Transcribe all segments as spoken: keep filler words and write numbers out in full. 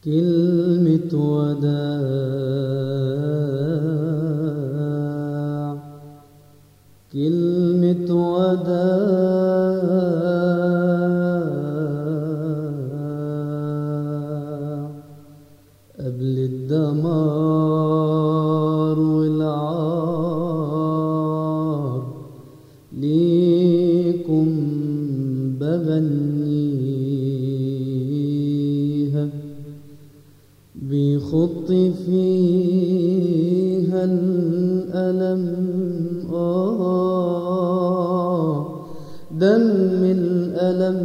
كلمة وداع، كلمة وداع قبل الدمار والعار، ليكم بغنيها بخط فيها الألم، آه دم الألم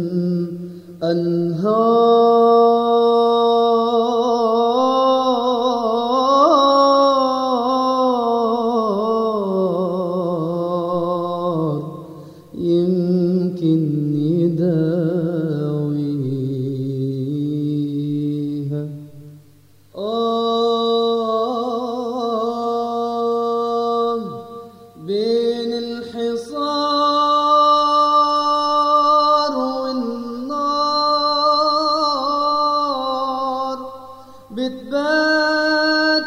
أنهار يمكن يداويها. آه بين الحصار والنار بتبات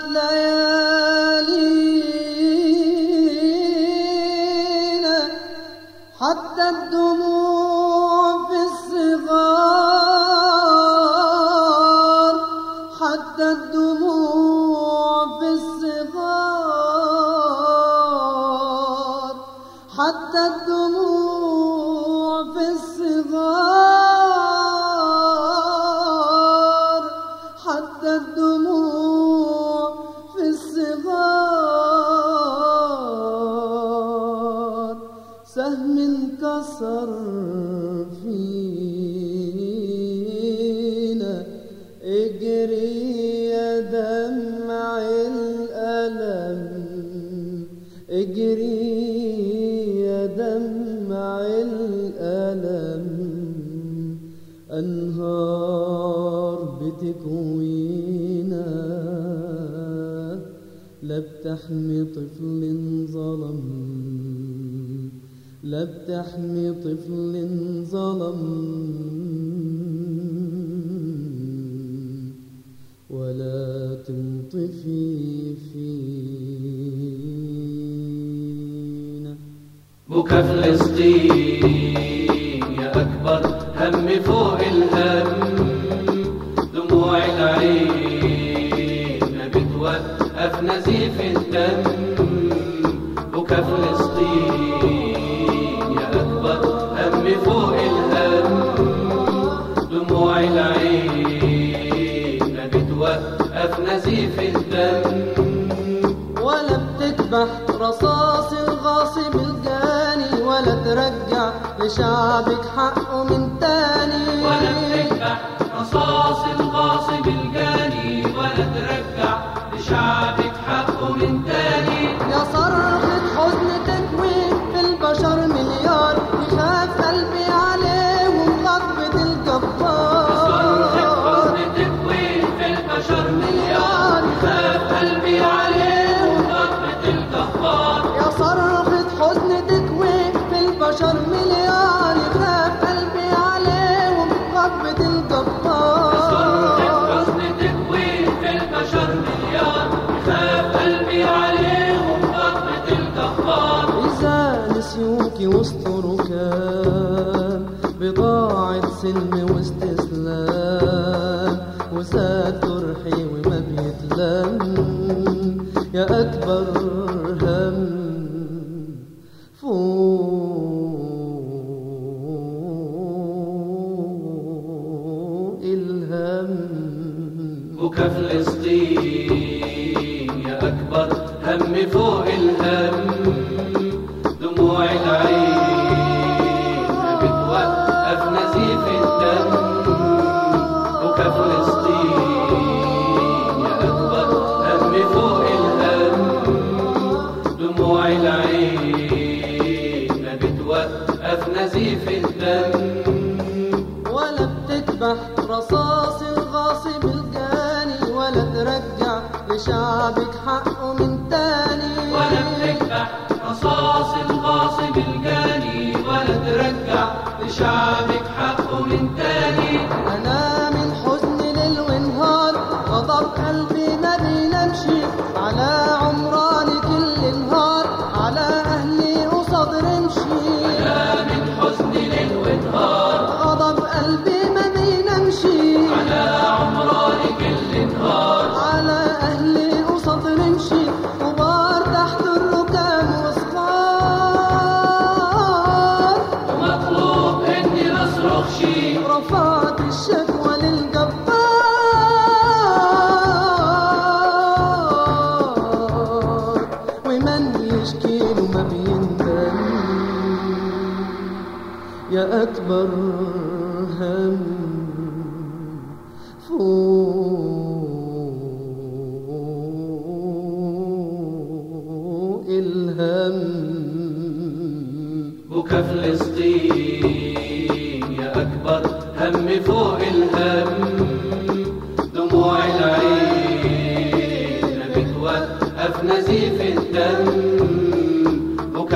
ليالينا، حتى الدموع في الصغار، حتى الدموع في الصغار، حتى الدموع في الصغار، حتى الدموع في الصغار سهم انكسر فينا. اجري يا دمع الألم، اجري يا دمع الألم، أنهار بتكوينا لا بتحمي طفل ظلم، لا بتحمي طفل ظلم، ولا تنطفي فينا. بكى فلسطين يا أكبر هم فوق الهم، دموع العين بتوقف نزيف الدم. بكى فلسطين يا أكبر هم فوق الهم، دموع العين بتوقف نزيف الدم. ولا بتكبح رصاص الغاصب الجاني، ولا ترجع لشعبك حقه من تاني. ولا بتكبح رصاص الغاصب الجاني، ولا ترجع لشعبك حقه من تاني. يا صرخة حزن تكوي في البشر مليار، يخاف قلبي عليهم خطبة الجبار. يا صرخة حزن تكوي في البشر مليار، يخاف قلبي عليهم خطبة الجبار. يا صرخة حزن تكوي في البشر مليار، يخاف قلبي عليهم خطبة الجبار. يا صرخة حزن تكوي في البشر مليار، يخاف قلبي عليهم خطبة الجبار. إذا نسيوكي وسط ركام بضاعة سلم واستسلام، وزاد جرحي وما بيتلم، يا أكبر هم فوق الهم. بكى فلسطين يا أكبر هم فوق الهم، دموع العين بتوقف نزيف الدم. بكى فلسطين يا أكبر هم فوق الهم، دموع العين بتوقف نزيف الدم. ولا بتكبح رصاص الغاصب الجاني، ولا ترجع لشعبك حقه من تاني. ولا بتكبح رصاص الغاصب الجاني، ولا ترجع لشعبك حقه من تاني. أنا من حزن ليل ونهار شي. رفعت الشكوى للجبار ومن يشكيله ما بيندم يا أكبر هم فوق الهم. بكى فلسطين يا أكبر هم فوق الهم، دموع العين بتوقف نزيف الدم. بكى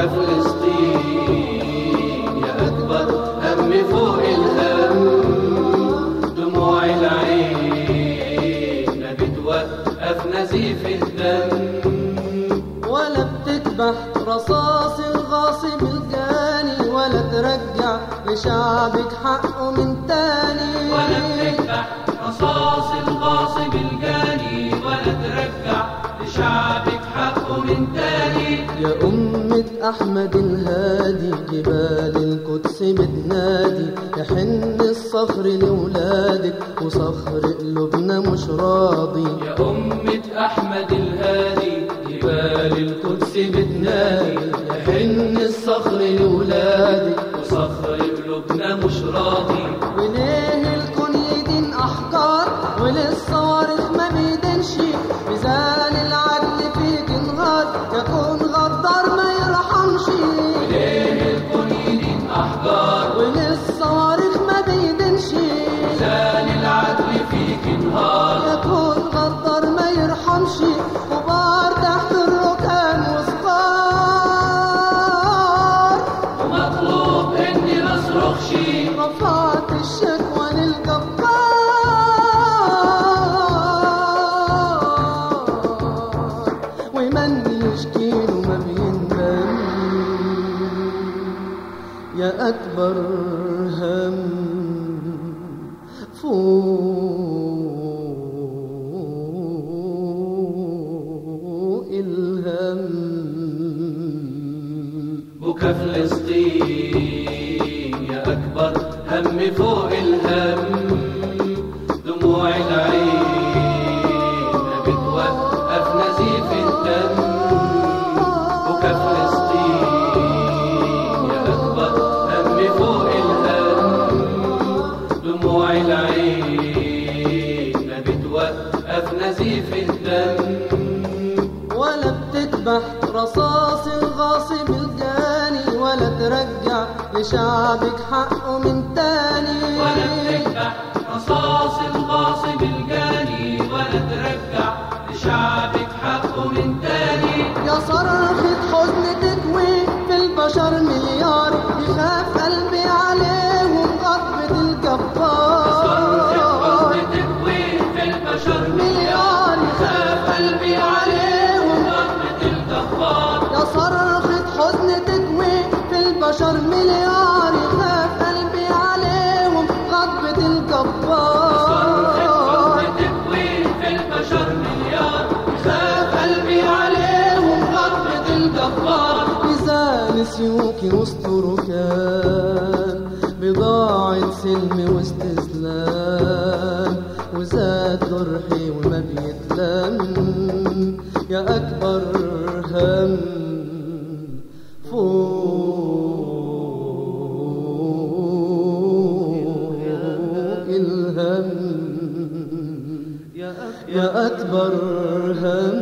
فلسطين يا أكبر هم فوق الهم، دموع العين بتوقف نزيف الدم. ولا بتذبح رصاص الغاصب الجاني ولا ترجع لشعبك حقه من تاني. ولا بتذبح رصاص الغاصب الجاني ولا ترجع لشعبك حقه من تاني. يا أمة أحمد الهادي جبال القدس بتنادي، يحن الصخر لولادك وصخر قلوبنا مش راضي. يا أمة أحمد الهادي جبال القدس بتنادي، يحن الصخر لولادك وصخر قلوبنا مش راضي. وليه الكون يدين أحجار وللصواريخ ما بيدينش؟ ميزان العدل فيك انهار يكون غدار ما يرحمش. وليه الكون يدين أحجار وللصواريخ ما بيدينش؟ ميزان العدل فيك انهار يكون غدار ما يرحمش. كبار تحت الركام وصغار ومطلوب إني مصرخش. رفعت الشكوى للجبار ومن يشكيله ما بيندم يا أكبر هم فوق الهم. بكى فلسطين يا أكبر هم فوق الهم، دموع العين بتوقف نزيف الدم. بكى فلسطين يا أكبر هم فوق الهم، دموع العين بتوقف نزيف الدم. ولا بتذبح رصاص الغاصب الجاني ولا ترجع لشعبك حقه من تاني. ولا بتذبح رصاص الغاصب الجاني ولا ترجع لشعبك حقه من تاني. يا صرخة حزن تكوي في البشر مليار يخاف قلبي عليهم غضبة الجبار. صرخة حزن تكوي في البشر مليار يخاف قلبي عليهم غضبة الجبار. يا صرخة حزن تكوي في البشر مليار يخاف قلبي عليهم غضبة الجبار. صرخة حزن تكوي في البشر مليار يخاف قلبي عليهم غضبة الجبار. ميزان سيوكي وسط ركان بضاعة سلم واستسلام وزاد جرحي وما بيتلم يا أكبر هم فوق الهم. يا أكبر هم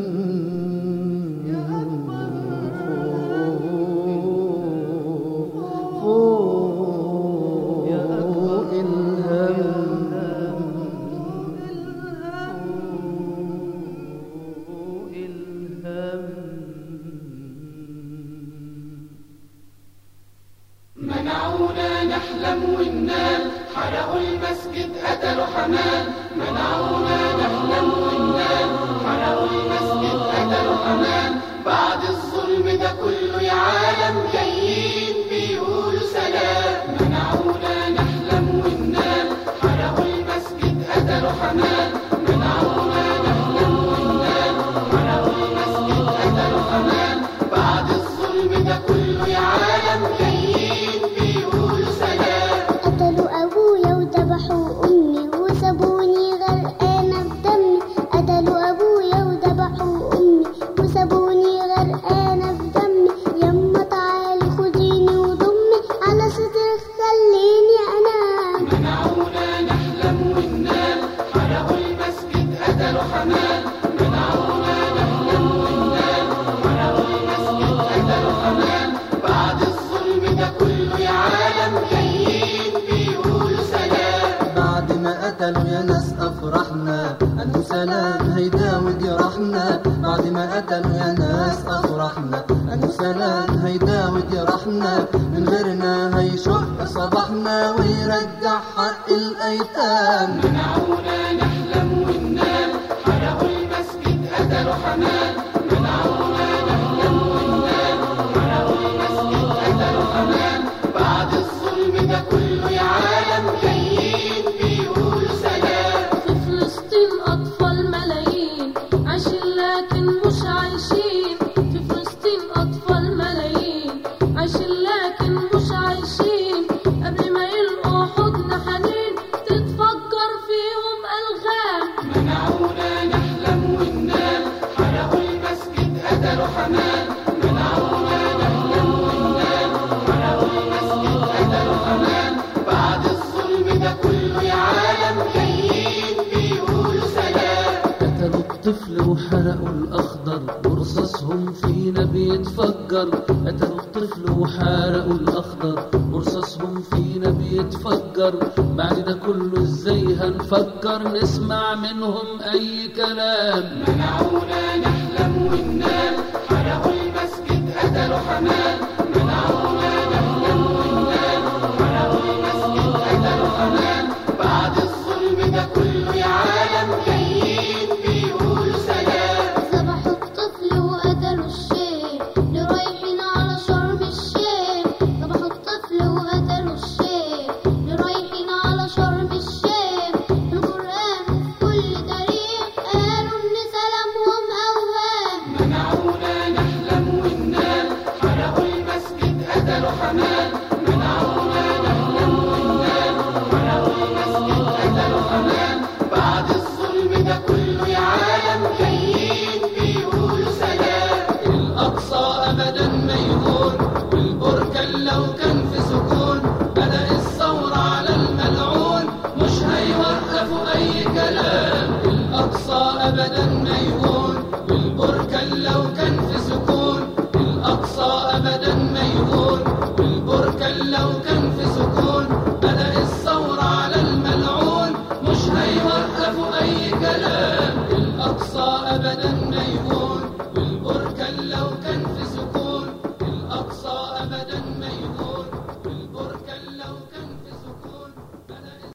منعونا نحلم وننال، حرقوا المسجد قتلوا حمال. منعونا نحلم وننال، حرقوا المسجد قتلوا حمال. بعد الظلم ده كله يا عالم جايين بيقولوا سلام. منعونا نحلم وننال، حرقوا المسجد قتلوا حمال. منعونا نحلم وننال، حرقوا المسجد قتلوا حمال. بعد الظلم ده كله يا عالم جايين بيقولوا سلام. قتلوا قتلوا يا ناس أفرحنا، قالوا سلام هيداوي جراحنا. بعد ما قتلوا يا ناس أفرحنا، قالوا سلام هيداوي جراحنا. من غيرنا هيشق صباحنا ويرجع حق الأيتام. منعونا نحلم وننام، حرقوا المسجد قتلوا حمام. منعونا نحلم وننام، حرقوا المسجد قتلوا حمام. بعد الظلم ده كله يا عالم جايين بيقولوا سلام. في فلسطين أطفال ملايين عايشين لكن مش عايشين. في فلسطين أطفال ملايين عايشين لكن مش عايشين. قبل ما يلقوا حضن حنين تتفجر فيهم ألغام. منعونا نحلم وننام، حرقوا المسجد قتلوا حمام. منعونا نحلم وننام، حرقوا المسجد قتلوا حمام. بعد الظلم ده كله يا عالم جايين بيقولوا سلام. قتلوا الطفل وحرقوا الأخضر ورصاصهم فينا بيتفجر. قتلوا الطفل وحرقوا الأخضر ورصاصهم فينا بيتفجر. بعد ده كله ازاي هنفكر نسمع منهم أي كلام؟ منعونا نحلم وننام، حرقوا المسجد قتلوا حمام. منعونا نحلم وننام، حرقوا المسجد قتلوا حمام. بعد الظلم ده كله يا عالم جايين بيقولوا سلام. ذبحوا الطفل وقتلوا الشيخ اللي رايحين على شرم الشيخ. ذبحوا الطفل وقتلوا الشيخ اللي رايحين على شرم الشيخ. في القرآن وفي كل تاريخ قالوا إن سلامهم أوام. منعونا نحلم وننام، حرقوا المسجد قتلوا حمام. منعونا نحلم وننام، حرقوا المسجد قتلوا حمام. بعد الظلم ده كله يا عالم جايين بيقولوا سلام. الأقصى أبدا ما يهون، والبركان لو كان في سكون. بدأ الثورة على الملعون مش هيوقفوا أي كلام. الأقصى أبدا ما يهون، والبركان لو كان في سكون. الأقصى أبدا ما يهون، والبركان لو كان في سكون. بدأ الثورة على الملعون مش هيوقفوا أي كلام. الأقصى أبدا ما يهون.